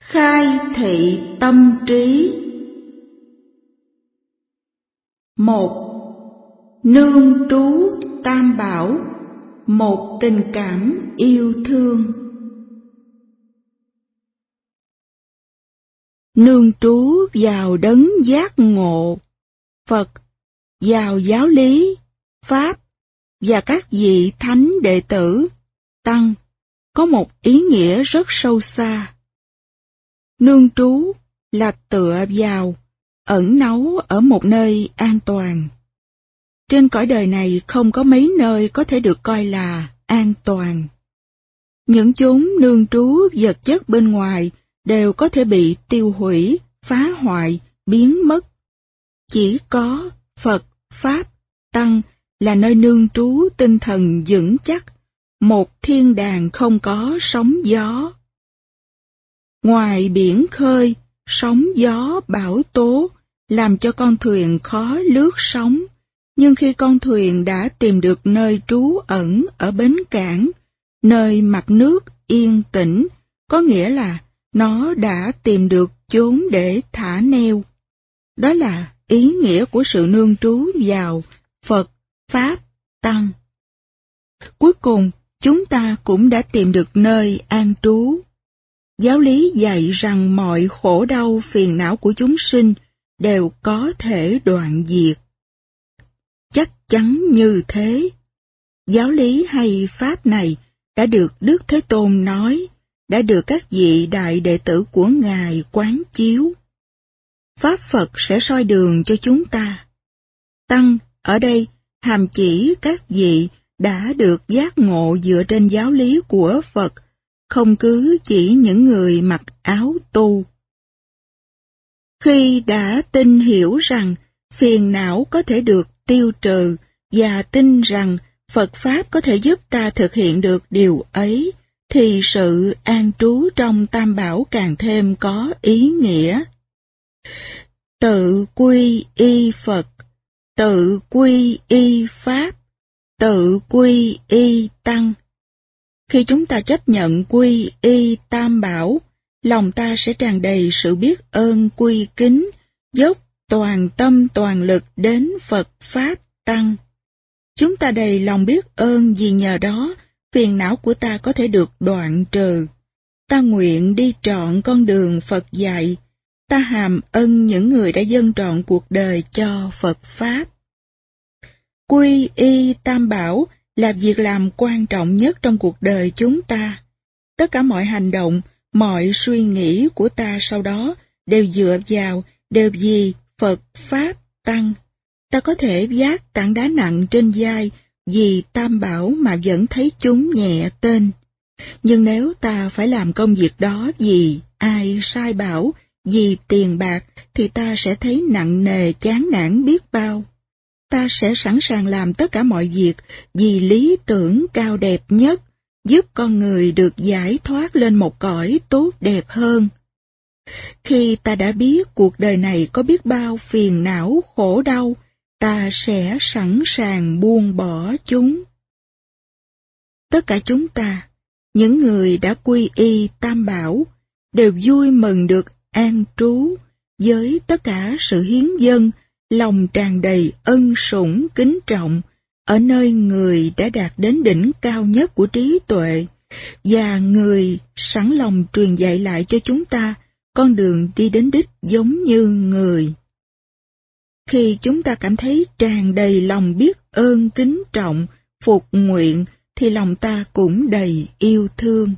Khai thị tâm trí. 1. Nương trú Tam Bảo, một tình cảm yêu thương. Nương trú vào đấng giác ngộ, Phật, vào giáo lý, Pháp và các vị thánh đệ tử, Tăng, có một ý nghĩa rất sâu xa. Nương trú là tựa vào, ẩn náu ở một nơi an toàn. Trên cõi đời này không có mấy nơi có thể được coi là an toàn. Những chốn nương trú vật chất bên ngoài đều có thể bị tiêu hủy, phá hoại, biến mất. Chỉ có Phật, Pháp, Tăng là nơi nương trú tinh thần vững chắc, một thiên đàng không có sóng gió. Ngoài biển khơi, sóng gió bão tố làm cho con thuyền khó lướt sóng, nhưng khi con thuyền đã tìm được nơi trú ẩn ở bến cảng, nơi mặt nước yên tĩnh, có nghĩa là nó đã tìm được chốn để thả neo. Đó là ý nghĩa của sự nương trú vào Phật, Pháp, Tăng. Cuối cùng, chúng ta cũng đã tìm được nơi an trú. Giáo lý dạy rằng mọi khổ đau phiền não của chúng sinh đều có thể đoạn diệt. Chắc chắn như thế. Giáo lý hay Pháp này đã được Đức Thế Tôn nói, đã được các vị đại đệ tử của Ngài quán chiếu. Pháp Phật sẽ soi đường cho chúng ta. Tăng ở đây hàm chỉ các vị đã được giác ngộ dựa trên giáo lý của Phật, không cứ chỉ những người mặc áo tu. Khi đã tin hiểu rằng phiền não có thể được tiêu trừ và tin rằng Phật Pháp có thể giúp ta thực hiện được điều ấy, thì sự an trú trong Tam Bảo càng thêm có ý nghĩa. Tự quy y Phật, tự quy y Pháp, tự quy y Tăng. Khi chúng ta chấp nhận quy y Tam Bảo, lòng ta sẽ tràn đầy sự biết ơn quy kính, dốc toàn tâm toàn lực đến Phật Pháp Tăng. Chúng ta đầy lòng biết ơn vì nhờ đó, phiền não của ta có thể được đoạn trừ. Ta nguyện đi trọn con đường Phật dạy, ta hàm ân những người đã dâng trọn cuộc đời cho Phật Pháp. Quy y Tam Bảo là việc làm quan trọng nhất trong cuộc đời chúng ta. Tất cả mọi hành động, mọi suy nghĩ của ta sau đó đều dựa vào, đều vì Phật Pháp Tăng. Ta có thể vác tảng đá nặng trên vai vì Tam Bảo mà vẫn thấy chúng nhẹ tên. Nhưng nếu ta phải làm công việc đó vì ai sai bảo, vì tiền bạc, thì ta sẽ thấy nặng nề chán nản biết bao. Ta sẽ sẵn sàng làm tất cả mọi việc vì lý tưởng cao đẹp nhất, giúp con người được giải thoát lên một cõi tốt đẹp hơn. Khi ta đã biết cuộc đời này có biết bao phiền não khổ đau, ta sẽ sẵn sàng buông bỏ chúng. Tất cả chúng ta, những người đã quy y Tam Bảo, đều vui mừng được an trú với tất cả sự hiến dâng, lòng tràn đầy ân sủng kính trọng ở nơi người đã đạt đến đỉnh cao nhất của trí tuệ, và người sẵn lòng truyền dạy lại cho chúng ta con đường đi đến đích giống như người. Khi chúng ta cảm thấy tràn đầy lòng biết ơn kính trọng, phục nguyện, thì lòng ta cũng đầy yêu thương.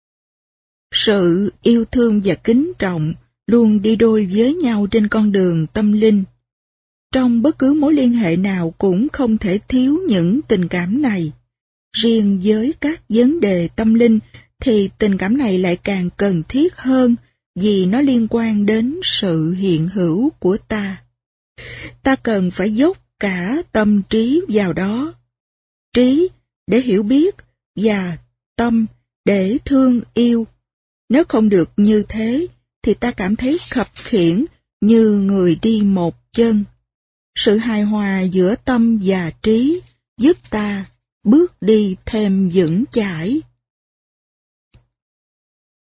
Sự yêu thương và kính trọng luôn đi đôi với nhau trên con đường tâm linh. Trong bất cứ mối liên hệ nào cũng không thể thiếu những tình cảm này. Riêng với các vấn đề tâm linh thì tình cảm này lại càng cần thiết hơn vì nó liên quan đến sự hiện hữu của ta. Ta cần phải dốc cả tâm trí vào đó. Trí để hiểu biết và tâm để thương yêu. Nếu không được như thế thì ta cảm thấy khập khiễng như người đi một chân. Sự hài hòa giữa tâm và trí giúp ta bước đi thêm vững chãi.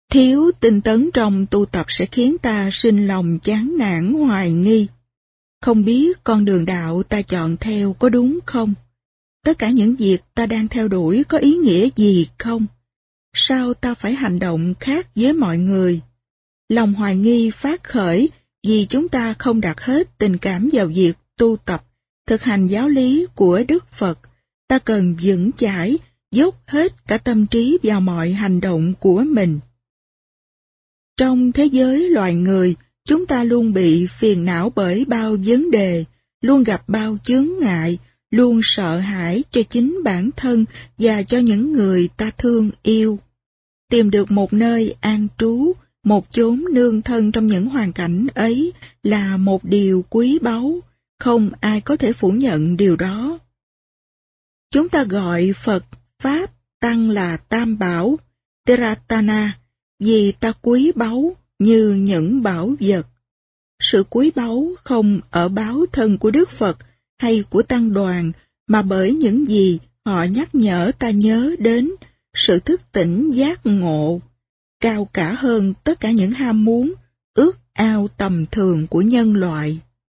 Thiếu tinh tấn trong tu tập sẽ khiến ta sinh lòng chán nản hoài nghi. Không biết con đường đạo ta chọn theo có đúng không? Tất cả những việc ta đang theo đuổi có ý nghĩa gì không? Sao ta phải hành động khác với mọi người? Lòng hoài nghi phát khởi vì chúng ta không đặt hết tình cảm vào việc tu tập, thực hành giáo lý của Đức Phật. Ta cần vững chãi, dốc hết cả tâm trí vào mọi hành động của mình. Trong thế giới loài người, chúng ta luôn bị phiền não bởi bao vấn đề, luôn gặp bao chướng ngại, luôn sợ hãi cho chính bản thân và cho những người ta thương yêu. Tìm được một nơi an trú, một chốn nương thân trong những hoàn cảnh ấy là một điều quý báu, không ai có thể phủ nhận điều đó. Chúng ta gọi Phật, Pháp, Tăng là Tam Bảo, Tiratana, vì ta quý báu như những bảo vật. Sự quý báu không ở báu thân của Đức Phật hay của Tăng đoàn, mà bởi những gì họ nhắc nhở ta nhớ đến, sự thức tỉnh giác ngộ, cao cả hơn tất cả những ham muốn, ước ao tầm thường của nhân loại.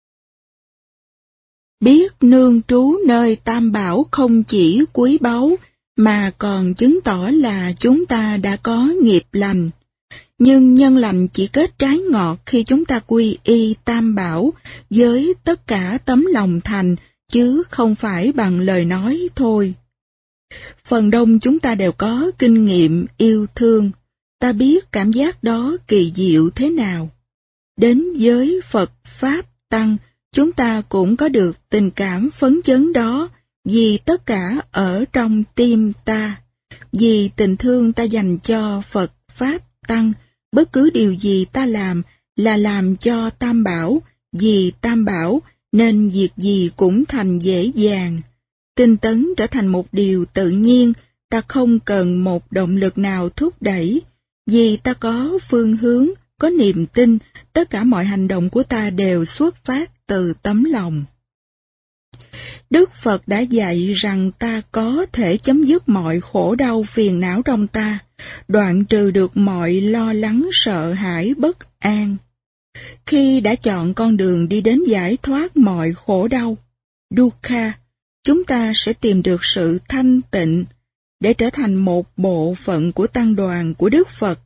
Biết nương trú nơi Tam Bảo không chỉ quý báu, mà còn chứng tỏ là chúng ta đã có nghiệp lành. Nhưng nhân lành chỉ kết trái ngọt khi chúng ta quy y Tam Bảo với tất cả tấm lòng thành, chứ không phải bằng lời nói thôi. Phần đông chúng ta đều có kinh nghiệm yêu thương, ta biết cảm giác đó kỳ diệu thế nào. Đến với Phật, Pháp, Tăng, chúng ta cũng có được tình cảm phấn chấn đó, vì tất cả ở trong tim ta. Vì tình thương ta dành cho Phật, Pháp, Tăng, bất cứ điều gì ta làm là làm cho Tam Bảo, vì Tam Bảo nên việc gì cũng thành dễ dàng. Tinh tấn trở thành một điều tự nhiên, ta không cần một động lực nào thúc đẩy, vì ta có phương hướng, có niềm tin, tất cả mọi hành động của ta đều xuất phát từ tấm lòng. Đức Phật đã dạy rằng ta có thể chấm dứt mọi khổ đau phiền não trong ta, đoạn trừ được mọi lo lắng sợ hãi bất an. Khi đã chọn con đường đi đến giải thoát mọi khổ đau, dukkha, chúng ta sẽ tìm được sự thanh tịnh để trở thành một bộ phận của tăng đoàn của Đức Phật.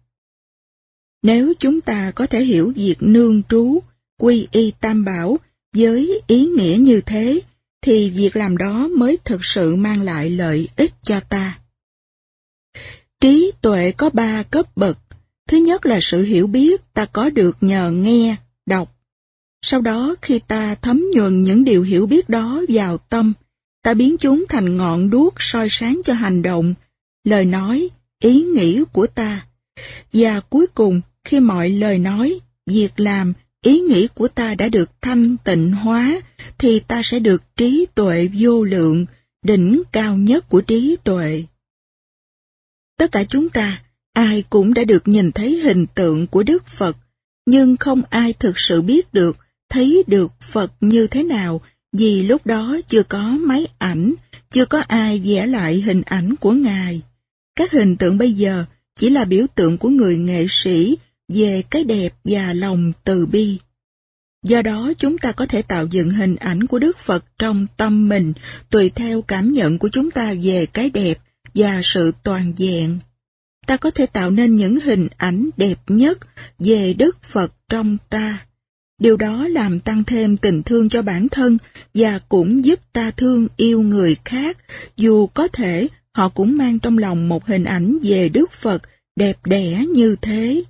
Nếu chúng ta có thể hiểu việc nương trú, quy y Tam Bảo với ý nghĩa như thế, thì việc làm đó mới thực sự mang lại lợi ích cho ta. Trí tuệ có 3 cấp bậc. Thứ nhất là sự hiểu biết ta có được nhờ nghe, đọc. Sau đó khi ta thấm nhuần những điều hiểu biết đó vào tâm, ta biến chúng thành ngọn đuốc soi sáng cho hành động, lời nói, ý nghĩ của ta. Và cuối cùng, khi mọi lời nói, việc làm, ý nghĩ của ta đã được thanh tịnh hóa, thì ta sẽ được trí tuệ vô lượng, đỉnh cao nhất của trí tuệ. Tất cả chúng ta, ai cũng đã được nhìn thấy hình tượng của Đức Phật, nhưng không ai thực sự biết được, thấy được Phật như thế nào, vì lúc đó chưa có máy ảnh, chưa có ai vẽ lại hình ảnh của Ngài. Các hình tượng bây giờ chỉ là biểu tượng của người nghệ sĩ về cái đẹp và lòng từ bi. Do đó chúng ta có thể tạo dựng hình ảnh của Đức Phật trong tâm mình, tùy theo cảm nhận của chúng ta về cái đẹp và sự toàn vẹn. Ta có thể tạo nên những hình ảnh đẹp nhất về Đức Phật trong ta. Điều đó làm tăng thêm tình thương cho bản thân và cũng giúp ta thương yêu người khác, dù có thể họ cũng mang trong lòng một hình ảnh về Đức Phật đẹp đẽ như thế.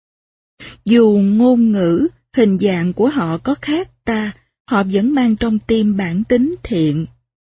Dù ngôn ngữ, hình dạng của họ có khác ta, họ vẫn mang trong tim bản tính thiện.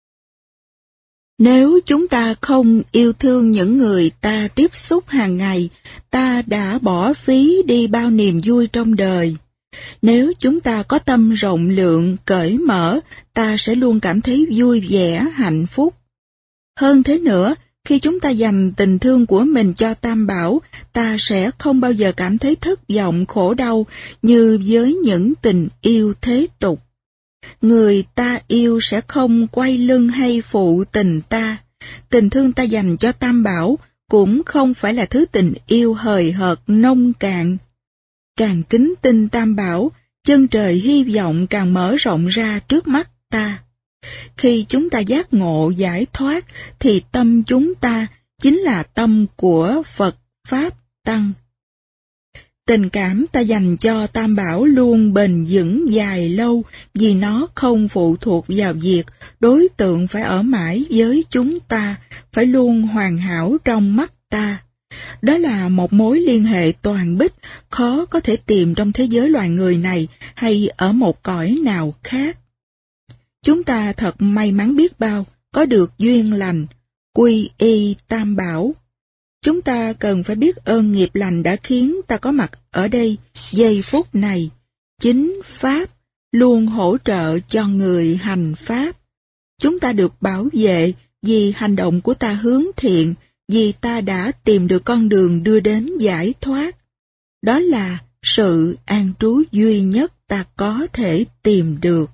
Nếu chúng ta không yêu thương những người ta tiếp xúc hàng ngày, ta đã bỏ phí đi bao niềm vui trong đời. Nếu chúng ta có tâm rộng lượng, cởi mở, ta sẽ luôn cảm thấy vui vẻ, hạnh phúc. Hơn thế nữa, khi chúng ta dành tình thương của mình cho Tam Bảo, ta sẽ không bao giờ cảm thấy thất vọng khổ đau như với những tình yêu thế tục. Người ta yêu sẽ không quay lưng hay phụ tình ta. Tình thương ta dành cho Tam Bảo cũng không phải là thứ tình yêu hời hợt nông cạn. Càng kính tin Tam Bảo, chân trời hy vọng càng mở rộng ra trước mắt ta. Khi chúng ta giác ngộ giải thoát, thì tâm chúng ta chính là tâm của Phật, Pháp, Tăng. Tình cảm ta dành cho Tam Bảo luôn bền vững dài lâu, vì nó không phụ thuộc vào việc đối tượng phải ở mãi với chúng ta, phải luôn hoàn hảo trong mắt ta. Đó là một mối liên hệ toàn bích, khó có thể tìm trong thế giới loài người này hay ở một cõi nào khác. Chúng ta thật may mắn biết bao, có được duyên lành, quy y Tam Bảo. Chúng ta cần phải biết ơn nghiệp lành đã khiến ta có mặt ở đây, giây phút này. Chính Pháp luôn hỗ trợ cho người hành Pháp. Chúng ta được bảo vệ vì hành động của ta hướng thiện, vì ta đã tìm được con đường đưa đến giải thoát. Đó là sự an trú duy nhất ta có thể tìm được.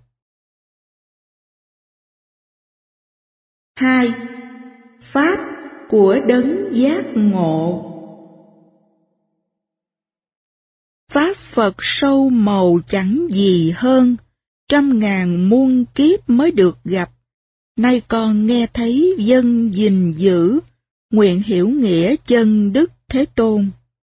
2. Pháp của đấng giác ngộ. Pháp Phật sâu màu chẳng gì hơn, 100.000 muôn kiếp mới được gặp. Nay con nghe thấy dân gìn giữ, nguyện hiểu nghĩa chân Đức Thế Tôn.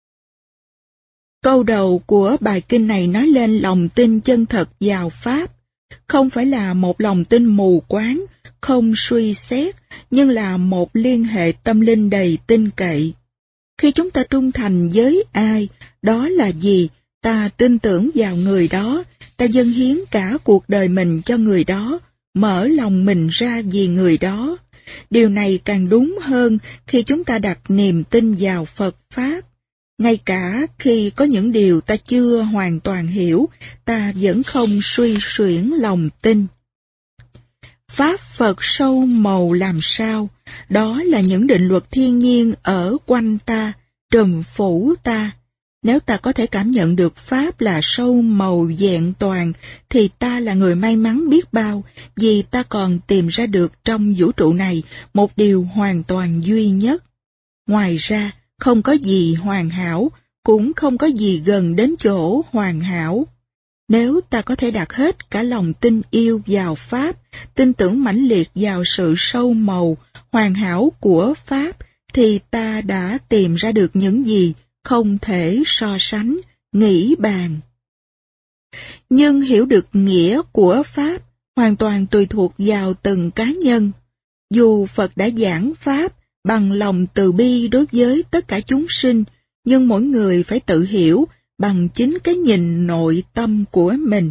Câu đầu của bài kinh này nói lên lòng tin chân thật vào Pháp, không phải là một lòng tin mù quáng, không suy xét, nhưng là một liên hệ tâm linh đầy tin cậy. Khi chúng ta trung thành với ai, đó là gì, ta tin tưởng vào người đó, ta dâng hiến cả cuộc đời mình cho người đó, mở lòng mình ra vì người đó. Điều này càng đúng hơn khi chúng ta đặt niềm tin vào Phật Pháp. Ngay cả khi có những điều ta chưa hoàn toàn hiểu, ta vẫn không suy xuyển lòng tin. Pháp Phật sâu màu làm sao? Đó là những định luật thiên nhiên ở quanh ta, trùm phủ ta. Nếu ta có thể cảm nhận được Pháp là sâu màu vẹn toàn, thì ta là người may mắn biết bao, vì ta còn tìm ra được trong vũ trụ này một điều hoàn toàn duy nhất. Ngoài ra, không có gì hoàn hảo, cũng không có gì gần đến chỗ hoàn hảo. Nếu ta có thể đặt hết cả lòng tin yêu vào Pháp, tin tưởng mãnh liệt vào sự sâu màu, hoàn hảo của Pháp, thì ta đã tìm ra được những gì không thể so sánh, nghĩ bàn. Nhưng hiểu được nghĩa của Pháp hoàn toàn tùy thuộc vào từng cá nhân. Dù Phật đã giảng Pháp bằng lòng từ bi đối với tất cả chúng sinh, nhưng mỗi người phải tự hiểu bằng chính cái nhìn nội tâm của mình.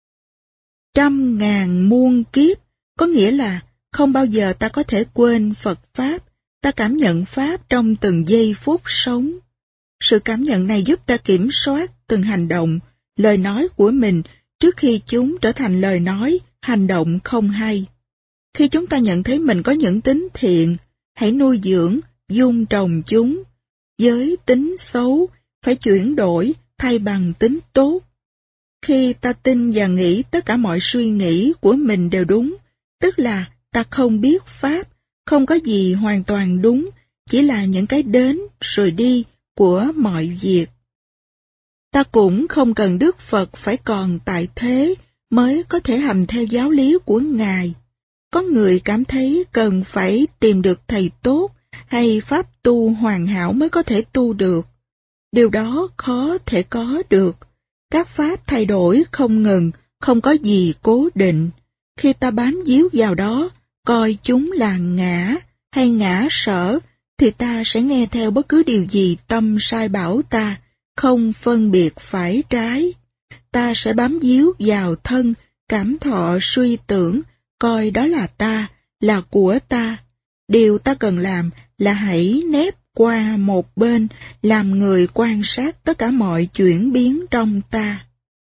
100.000 muôn kiếp, có nghĩa là không bao giờ ta có thể quên Phật Pháp, ta cảm nhận Pháp trong từng giây phút sống. Sự cảm nhận này giúp ta kiểm soát từng hành động, lời nói của mình trước khi chúng trở thành lời nói, hành động không hay. Khi chúng ta nhận thấy mình có những tính thiện, hãy nuôi dưỡng, dung trồng chúng. Với tính xấu, phải chuyển đổi thay bằng tính tốt. Khi ta tin và nghĩ tất cả mọi suy nghĩ của mình đều đúng, tức là ta không biết Pháp, không có gì hoàn toàn đúng, chỉ là những cái đến rồi đi của mọi việc. Ta cũng không cần Đức Phật phải còn tại thế mới có thể hành theo giáo lý của Ngài. Có người cảm thấy cần phải tìm được thầy tốt hay pháp tu hoàn hảo mới có thể tu được. Điều đó khó thể có được. Các pháp thay đổi không ngừng, không có gì cố định. Khi ta bám víu vào đó, coi chúng là ngã hay ngã sở, thì ta sẽ nghe theo bất cứ điều gì tâm sai bảo ta, không phân biệt phải trái. Ta sẽ bám víu vào thân, cảm thọ suy tưởng, coi đó là ta, là của ta. Điều ta cần làm là hãy nép qua một bên, làm người quan sát tất cả mọi chuyển biến trong ta.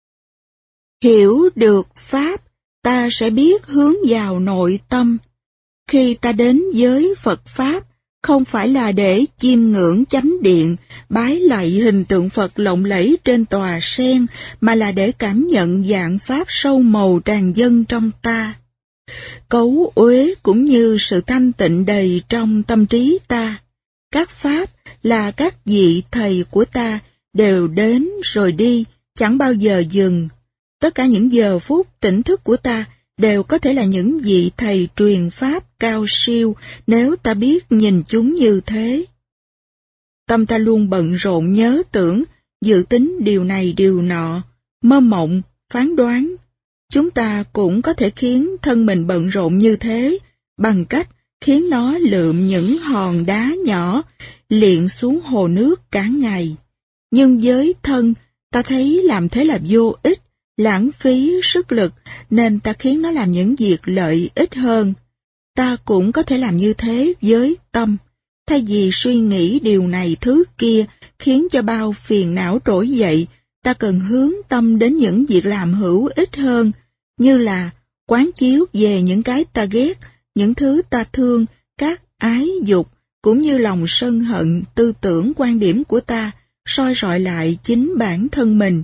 Hiểu được Pháp, ta sẽ biết hướng vào nội tâm. Khi ta đến với Phật Pháp, không phải là để chiêm ngưỡng chánh điện, bái lạy hình tượng Phật lộng lẫy trên tòa sen, mà là để cảm nhận dạng Pháp sâu màu tràn dâng trong ta. Cấu uế cũng như sự thanh tịnh đầy trong tâm trí ta. Các pháp là các vị thầy của ta đều đến rồi đi, chẳng bao giờ dừng. Tất cả những giờ phút tỉnh thức của ta đều có thể là những vị thầy truyền pháp cao siêu nếu ta biết nhìn chúng như thế. Tâm ta luôn bận rộn nhớ tưởng, dự tính điều này điều nọ, mơ mộng, phán đoán. Chúng ta cũng có thể khiến thân mình bận rộn như thế, bằng cách khiến nó lượm những hòn đá nhỏ, liệng xuống hồ nước cả ngày. Nhưng với thân, ta thấy làm thế là vô ích, lãng phí sức lực, nên ta khiến nó làm những việc lợi ích hơn. Ta cũng có thể làm như thế với tâm. Thay vì suy nghĩ điều này thứ kia khiến cho bao phiền não trỗi dậy, ta cần hướng tâm đến những việc làm hữu ích hơn, như là quán chiếu về những cái ta ghét, những thứ ta thương, các ái dục, cũng như lòng sân hận, tư tưởng quan điểm của ta, soi rọi lại chính bản thân mình.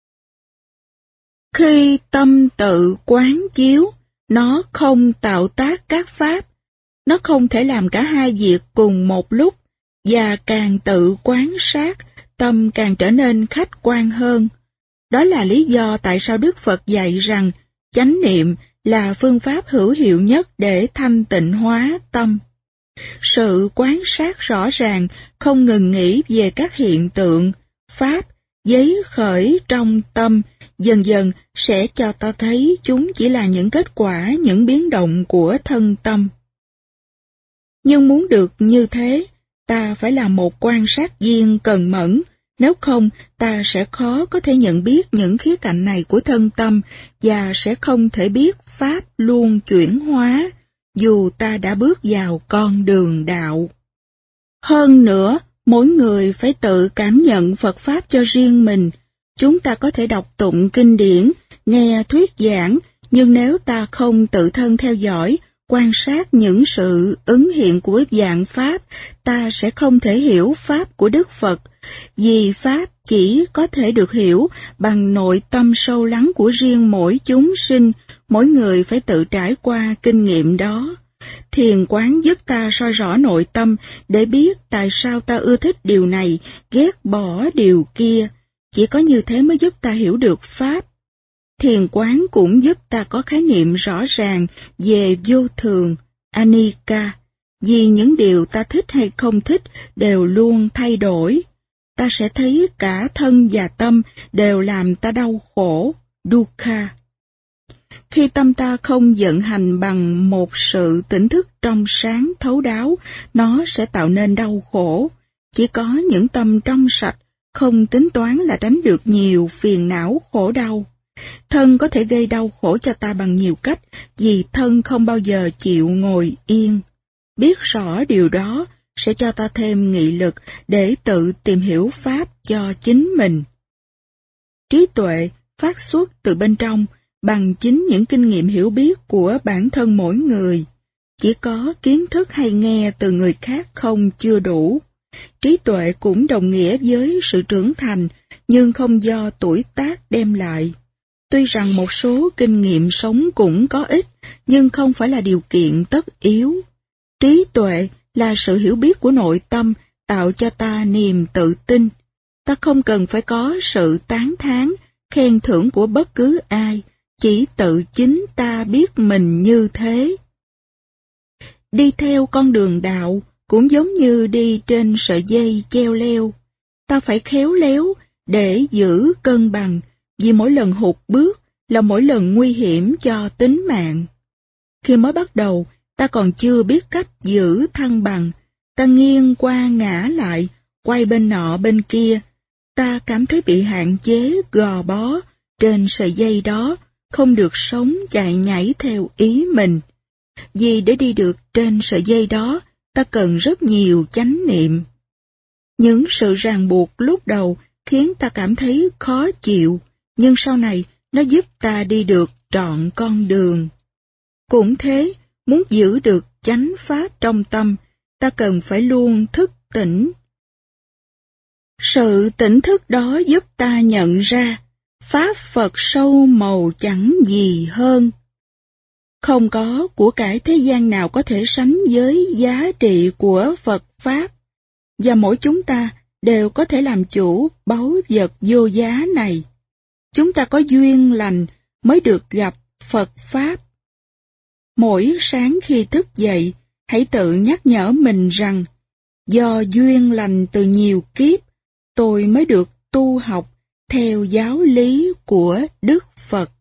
Khi tâm tự quán chiếu, nó không tạo tác các pháp, nó không thể làm cả hai việc cùng một lúc, và càng tự quan sát, tâm càng trở nên khách quan hơn. Đó là lý do tại sao Đức Phật dạy rằng chánh niệm là phương pháp hữu hiệu nhất để thanh tịnh hóa tâm. Sự quan sát rõ ràng, không ngừng nghĩ về các hiện tượng, pháp, giấy khởi trong tâm, dần dần sẽ cho ta thấy chúng chỉ là những kết quả, những biến động của thân tâm. Nhưng muốn được như thế, ta phải là một quan sát viên cần mẫn, nếu không ta sẽ khó có thể nhận biết những khía cạnh này của thân tâm và sẽ không thể biết pháp luôn chuyển hóa, dù ta đã bước vào con đường đạo. Hơn nữa, mỗi người phải tự cảm nhận Phật Pháp cho riêng mình. Chúng ta có thể đọc tụng kinh điển, nghe thuyết giảng, nhưng nếu ta không tự thân theo dõi, quan sát những sự ứng hiện của dạng Pháp, ta sẽ không thể hiểu Pháp của Đức Phật, vì Pháp chỉ có thể được hiểu bằng nội tâm sâu lắng của riêng mỗi chúng sinh, mỗi người phải tự trải qua kinh nghiệm đó. Thiền quán giúp ta soi rõ nội tâm để biết tại sao ta ưa thích điều này, ghét bỏ điều kia. Chỉ có như thế mới giúp ta hiểu được Pháp. Thiền quán cũng giúp ta có khái niệm rõ ràng về vô thường, anicca, vì những điều ta thích hay không thích đều luôn thay đổi. Ta sẽ thấy cả thân và tâm đều làm ta đau khổ, dukkha. Khi tâm ta không vận hành bằng một sự tỉnh thức trong sáng thấu đáo, nó sẽ tạo nên đau khổ. Chỉ có những tâm trong sạch, không tính toán là tránh được nhiều phiền não khổ đau. Thân có thể gây đau khổ cho ta bằng nhiều cách, vì thân không bao giờ chịu ngồi yên. Biết rõ điều đó sẽ cho ta thêm nghị lực để tự tìm hiểu Pháp cho chính mình. Trí tuệ phát xuất từ bên trong, bằng chính những kinh nghiệm hiểu biết của bản thân mỗi người. Chỉ có kiến thức hay nghe từ người khác không chưa đủ. Trí tuệ cũng đồng nghĩa với sự trưởng thành, nhưng không do tuổi tác đem lại. Tuy rằng một số kinh nghiệm sống cũng có ích, nhưng không phải là điều kiện tất yếu. Trí tuệ là sự hiểu biết của nội tâm, tạo cho ta niềm tự tin. Ta không cần phải có sự tán thán, khen thưởng của bất cứ ai, chỉ tự chính ta biết mình như thế. Đi theo con đường đạo cũng giống như đi trên sợi dây treo leo. Ta phải khéo léo để giữ cân bằng, vì mỗi lần hụt bước là mỗi lần nguy hiểm cho tính mạng. Khi mới bắt đầu, ta còn chưa biết cách giữ thăng bằng, ta nghiêng qua ngã lại, quay bên nọ bên kia. Ta cảm thấy bị hạn chế, gò bó trên sợi dây đó, không được sống chạy nhảy theo ý mình. Vì để đi được trên sợi dây đó, ta cần rất nhiều chánh niệm. Những sự ràng buộc lúc đầu khiến ta cảm thấy khó chịu, nhưng sau này nó giúp ta đi được trọn con đường. Cũng thế, muốn giữ được chánh pháp trong tâm, ta cần phải luôn thức tỉnh. Sự tỉnh thức đó giúp ta nhận ra, Pháp Phật sâu màu chẳng gì hơn. Không có của cải thế gian nào có thể sánh với giá trị của Phật Pháp. và mỗi chúng ta đều có thể làm chủ báu vật vô giá này. Chúng ta có duyên lành mới được gặp Phật Pháp. Mỗi sáng khi thức dậy, hãy tự nhắc nhở mình rằng, do duyên lành từ nhiều kiếp, tôi mới được tu học theo giáo lý của Đức Phật.